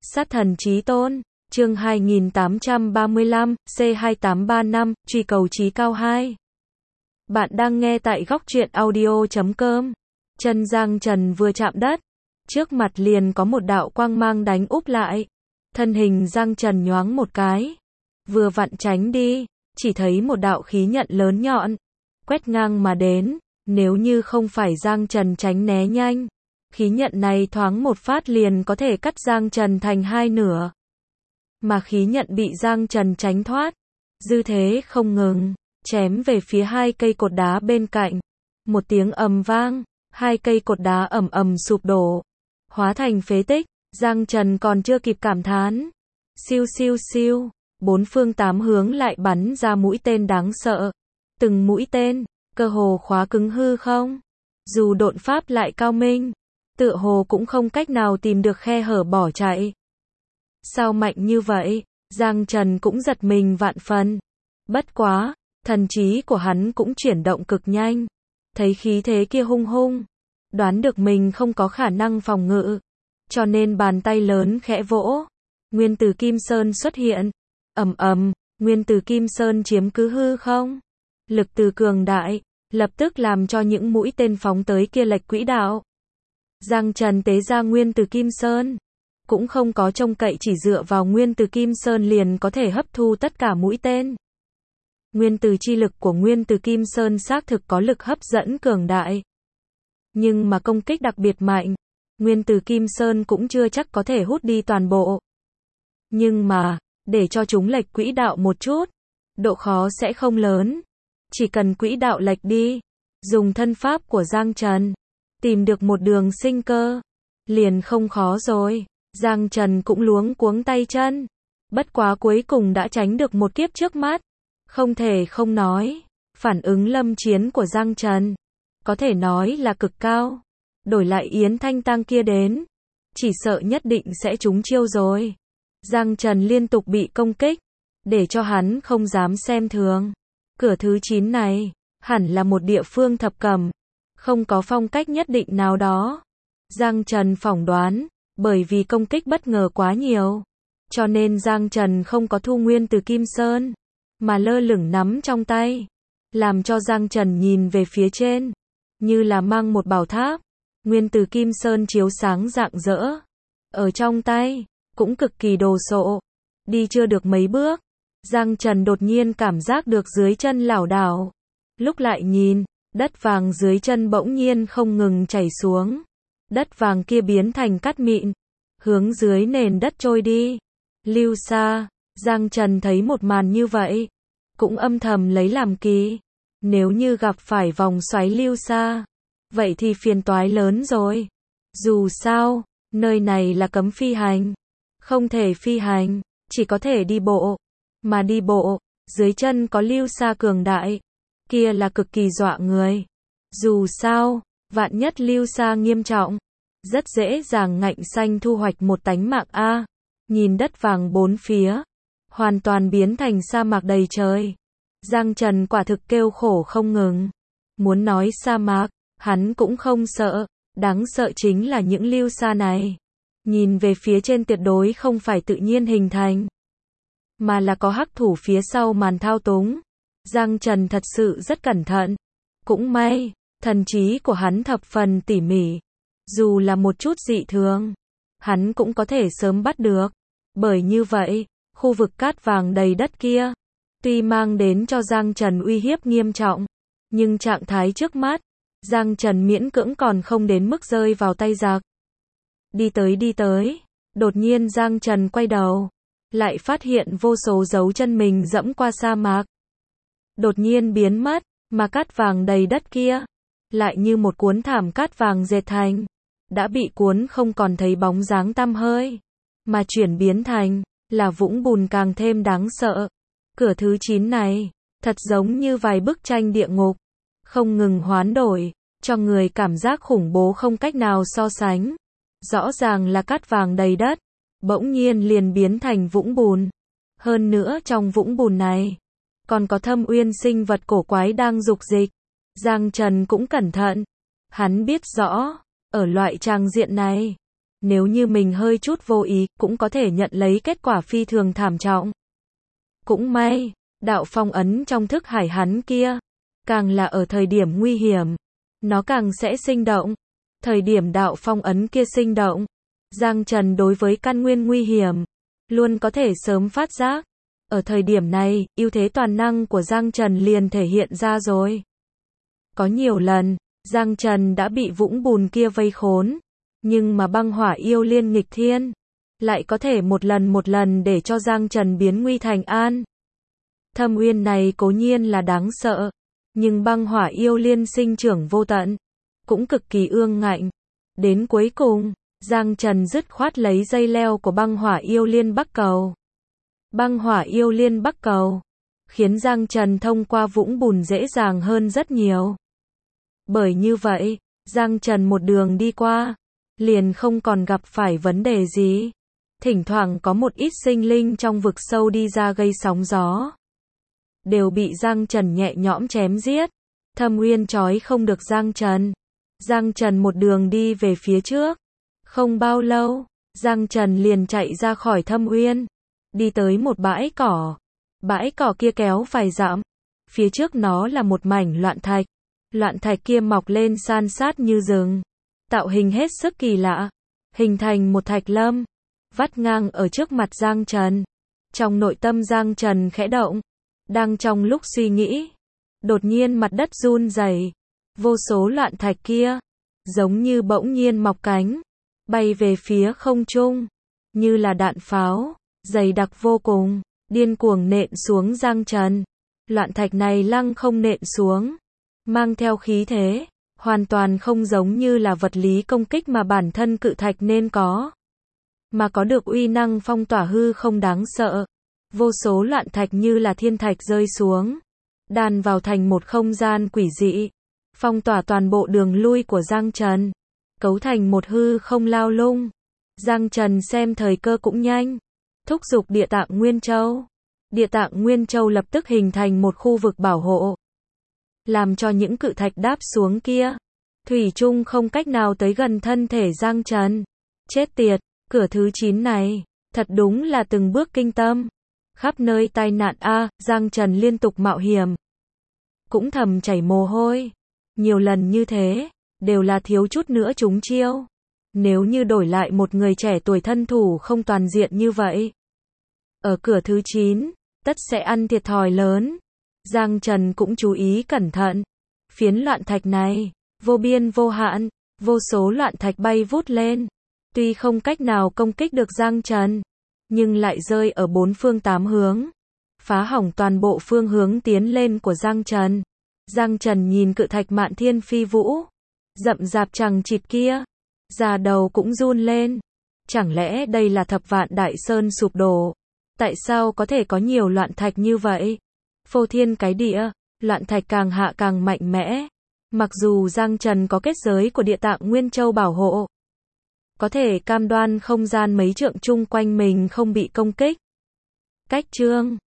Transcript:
Sát thần chí tôn, chương 2835, C2835, truy cầu chí cao 2. Bạn đang nghe tại góc truyện audio.com. Chân Giang Trần vừa chạm đất, trước mặt liền có một đạo quang mang đánh úp lại. Thân hình Giang Trần nhoáng một cái, vừa vặn tránh đi, chỉ thấy một đạo khí nhận lớn nhọn, quét ngang mà đến. Nếu như không phải Giang Trần tránh né nhanh, khí nhận này thoáng một phát liền có thể cắt Giang Trần thành hai nửa. Mà khí nhận bị Giang Trần tránh thoát, dư thế không ngừng, chém về phía hai cây cột đá bên cạnh. Một tiếng ầm vang, hai cây cột đá ầm ầm sụp đổ, hóa thành phế tích. Giang Trần còn chưa kịp cảm thán, siêu siêu siêu, bốn phương tám hướng lại bắn ra mũi tên đáng sợ. Từng mũi tên, cơ hồ khóa cứng hư không. Dù độn pháp lại cao minh, tựa hồ cũng không cách nào tìm được khe hở bỏ chạy. Sao mạnh như vậy? Giang Trần cũng giật mình vạn phần. Bất quá, thần trí của hắn cũng chuyển động cực nhanh. Thấy khí thế kia hung hung, đoán được mình không có khả năng phòng ngự, cho nên bàn tay lớn khẽ vỗ. Nguyên tử Kim Sơn xuất hiện. Ầm ầm, Nguyên tử Kim Sơn chiếm cứ hư không. Lực từ cường đại, lập tức làm cho những mũi tên phóng tới kia lệch quỹ đạo. Giang Trần tế ra Nguyên tử Kim Sơn, cũng không có trông cậy chỉ dựa vào Nguyên tử Kim Sơn liền có thể hấp thu tất cả mũi tên. Nguyên tử chi lực của Nguyên tử Kim Sơn xác thực có lực hấp dẫn cường đại, nhưng mà công kích đặc biệt mạnh, Nguyên tử Kim Sơn cũng chưa chắc có thể hút đi toàn bộ. Nhưng mà, để cho chúng lệch quỹ đạo một chút, độ khó sẽ không lớn. Chỉ cần quỹ đạo lệch đi, dùng thân pháp của Giang Trần, tìm được một đường sinh cơ, liền không khó rồi. Giang Trần cũng luống cuống tay chân, bất quá cuối cùng đã tránh được một kiếp trước mắt. Không thể không nói, phản ứng lâm chiến của Giang Trần, có thể nói là cực cao. Đổi lại Yến Thanh Tăng kia đến, chỉ sợ nhất định sẽ trúng chiêu rồi. Giang Trần liên tục bị công kích, để cho hắn không dám xem thường. Cửa thứ 9 này, hẳn là một địa phương thập cẩm, không có phong cách nhất định nào đó. Giang Trần phỏng đoán, bởi vì công kích bất ngờ quá nhiều, cho nên Giang Trần không có thu Nguyên tử Kim Sơn, mà lơ lửng nắm trong tay, làm cho Giang Trần nhìn về phía trên, như là mang một bảo tháp. Nguyên tử Kim Sơn chiếu sáng rạng rỡ, ở trong tay, cũng cực kỳ đồ sộ. Đi chưa được mấy bước, Giang Trần đột nhiên cảm giác được dưới chân lảo đảo. Lúc lại nhìn, đất vàng dưới chân bỗng nhiên không ngừng chảy xuống. Đất vàng kia biến thành cát mịn, hướng dưới nền đất trôi đi. Lưu xa, Giang Trần thấy một màn như vậy, cũng âm thầm lấy làm kỳ. Nếu như gặp phải vòng xoáy lưu xa, vậy thì phiền toái lớn rồi. Dù sao, nơi này là cấm phi hành, không thể phi hành, chỉ có thể đi bộ. Mà đi bộ, dưới chân có lưu xa cường đại, kia là cực kỳ dọa người. Dù sao, vạn nhất lưu xa nghiêm trọng, rất dễ dàng ngạnh xanh thu hoạch một tánh mạng a. Nhìn đất vàng bốn phía, hoàn toàn biến thành sa mạc đầy trời. Giang Trần quả thực kêu khổ không ngừng. Muốn nói sa mạc, hắn cũng không sợ, đáng sợ chính là những lưu xa này. Nhìn về phía trên tuyệt đối không phải tự nhiên hình thành, mà là có hắc thủ phía sau màn thao túng. Giang Trần thật sự rất cẩn thận. Cũng may, thần trí của hắn thập phần tỉ mỉ. Dù là một chút dị thường, hắn cũng có thể sớm bắt được. Bởi như vậy, khu vực cát vàng đầy đất kia, tuy mang đến cho Giang Trần uy hiếp nghiêm trọng, nhưng trạng thái trước mắt, Giang Trần miễn cưỡng còn không đến mức rơi vào tay giặc. Đi tới, đột nhiên Giang Trần quay đầu, lại phát hiện vô số dấu chân mình dẫm qua sa mạc. Đột nhiên biến mất, mà cát vàng đầy đất kia, lại như một cuốn thảm cát vàng dệt thành, đã bị cuốn không còn thấy bóng dáng tăm hơi, mà chuyển biến thành, là vũng bùn càng thêm đáng sợ. Cửa thứ 9 này, thật giống như vài bức tranh địa ngục, không ngừng hoán đổi, cho người cảm giác khủng bố không cách nào so sánh. Rõ ràng là cát vàng đầy đất, bỗng nhiên liền biến thành vũng bùn. Hơn nữa trong vũng bùn này, còn có thâm uyên sinh vật cổ quái đang dục dịch. Giang Trần cũng cẩn thận. Hắn biết rõ, ở loại tràng diện này, Nếu như mình hơi chút vô ý, cũng có thể nhận lấy kết quả phi thường thảm trọng. Cũng may, đạo phong ấn trong thức hải hắn kia, càng là ở thời điểm nguy hiểm, nó càng sẽ sinh động. Thời điểm đạo phong ấn kia sinh động, Giang Trần đối với căn nguyên nguy hiểm, luôn có thể sớm phát giác. Ở thời điểm này, ưu thế toàn năng của Giang Trần liền thể hiện ra rồi. Có nhiều lần, Giang Trần đã bị vũng bùn kia vây khốn, nhưng mà băng hỏa yêu liên nghịch thiên, lại có thể một lần để cho Giang Trần biến nguy thành an. Thâm uyên này cố nhiên là đáng sợ, nhưng băng hỏa yêu liên sinh trưởng vô tận, cũng cực kỳ ương ngạnh. Đến cuối cùng, Giang Trần dứt khoát lấy dây leo của băng hỏa yêu liên bắc cầu. Băng hỏa yêu liên bắc cầu, khiến Giang Trần thông qua vũng bùn dễ dàng hơn rất nhiều. Bởi như vậy, Giang Trần một đường đi qua, liền không còn gặp phải vấn đề gì. Thỉnh thoảng có một ít sinh linh trong vực sâu đi ra gây sóng gió, đều bị Giang Trần nhẹ nhõm chém giết. Thâm uyên trói không được Giang Trần. Giang Trần một đường đi về phía trước. Không bao lâu, Giang Trần liền chạy ra khỏi thâm uyên, đi tới một bãi cỏ. Bãi cỏ kia kéo vài dặm, phía trước nó là một mảnh loạn thạch. Loạn thạch kia mọc lên san sát như rừng, tạo hình hết sức kỳ lạ, hình thành một thạch lâm, vắt ngang ở trước mặt Giang Trần. Trong nội tâm Giang Trần khẽ động, đang trong lúc suy nghĩ, đột nhiên mặt đất run rẩy, vô số loạn thạch kia, giống như bỗng nhiên mọc cánh, bay về phía không trung, như là đạn pháo, dày đặc vô cùng, điên cuồng nện xuống Giang Trần. Loạn thạch này lăng không nện xuống, mang theo khí thế, hoàn toàn không giống như là vật lý công kích mà bản thân cự thạch nên có, mà có được uy năng phong tỏa hư không đáng sợ. Vô số loạn thạch như là thiên thạch rơi xuống, đan vào thành một không gian quỷ dị, phong tỏa toàn bộ đường lui của Giang Trần, cấu thành một hư không lao lung. Giang Trần xem thời cơ cũng nhanh, thúc giục Địa Tạng Nguyên Châu. Địa Tạng Nguyên Châu lập tức hình thành một khu vực bảo hộ, làm cho những cự thạch đáp xuống kia, thủy chung không cách nào tới gần thân thể Giang Trần. Chết tiệt, cửa thứ 9 này, thật đúng là từng bước kinh tâm. Khắp nơi tai nạn a, Giang Trần liên tục mạo hiểm, cũng thầm chảy mồ hôi. Nhiều lần như thế, đều là thiếu chút nữa trúng chiêu. Nếu như đổi lại một người trẻ tuổi thân thủ không toàn diện như vậy, ở cửa thứ 9, tất sẽ ăn thiệt thòi lớn. Giang Trần cũng chú ý cẩn thận. Phiến loạn thạch này, vô biên vô hạn, vô số loạn thạch bay vút lên. Tuy không cách nào công kích được Giang Trần, nhưng lại rơi ở 4 phương 8 hướng, phá hỏng toàn bộ phương hướng tiến lên của Giang Trần. Giang Trần nhìn cự thạch mạn thiên phi vũ, rậm rạp chằng chịt kia, da đầu cũng run lên. Chẳng lẽ đây là Thập Vạn Đại Sơn sụp đổ? Tại sao có thể có nhiều loạn thạch như vậy? Phô thiên cái địa, loạn thạch càng hạ càng mạnh mẽ. Mặc dù Giang Trần có kết giới của Địa Tạng Nguyên Châu bảo hộ, có thể cam đoan không gian mấy trượng chung quanh mình không bị công kích. Cách chương